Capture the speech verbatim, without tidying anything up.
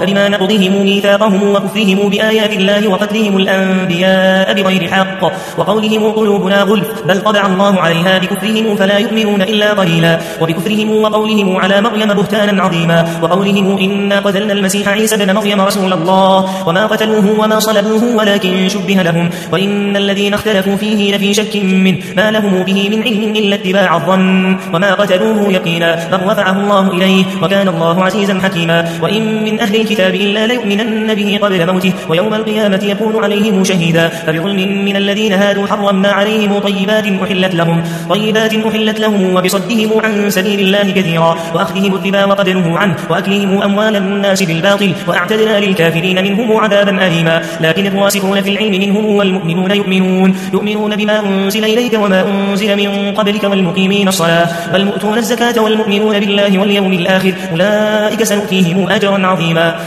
فبما نقضهم ميثاقهم وكفرهم بآيات الله وقتلهم الأنبياء بغير حق وقولهم قلوبنا غلف بل طبع الله عليها بكفرهم فلا يؤمنون إلا قليلا وبكفرهم وقولهم على مريم بهتانا عظيما وقولهم إنا قتلنا المسيح عيسى بن مريم رسول الله وما قتلوه وما صلبوه ولكن شبه لهم وإن الذين اختلفوا فيه لفي شك منه ما لهم به من علم إلا اتباع الظن وما قتلوه يقينا بل رفعه الله إليه وكان الله عزيزا حكيما وإن من أهل الكتاب إلا ليؤمنن به قبل موته ويوم القيامة يكون عليهم شهيدا فبظلم من الذين هادوا حرمنا عليهم طيبات أحلت لهم طيبات أحلت لهم وبصدهم عن سبيل الله كثيرا وأخذهم الربا وقد نهوا عنه وأكلهم أموال الناس بالباطل وأعتدنا للكافرين منهم عذابا أليما لكن الراسخون في العلم منهم والمؤمنون يؤمنون يؤمنون بما أنزل إليك وما أنزل من قبلك والمقيمين الصلاة والمؤتون الزكاة والمؤمنون بالله واليوم الآخر أولئك سنؤتيهم أجرا عظيما.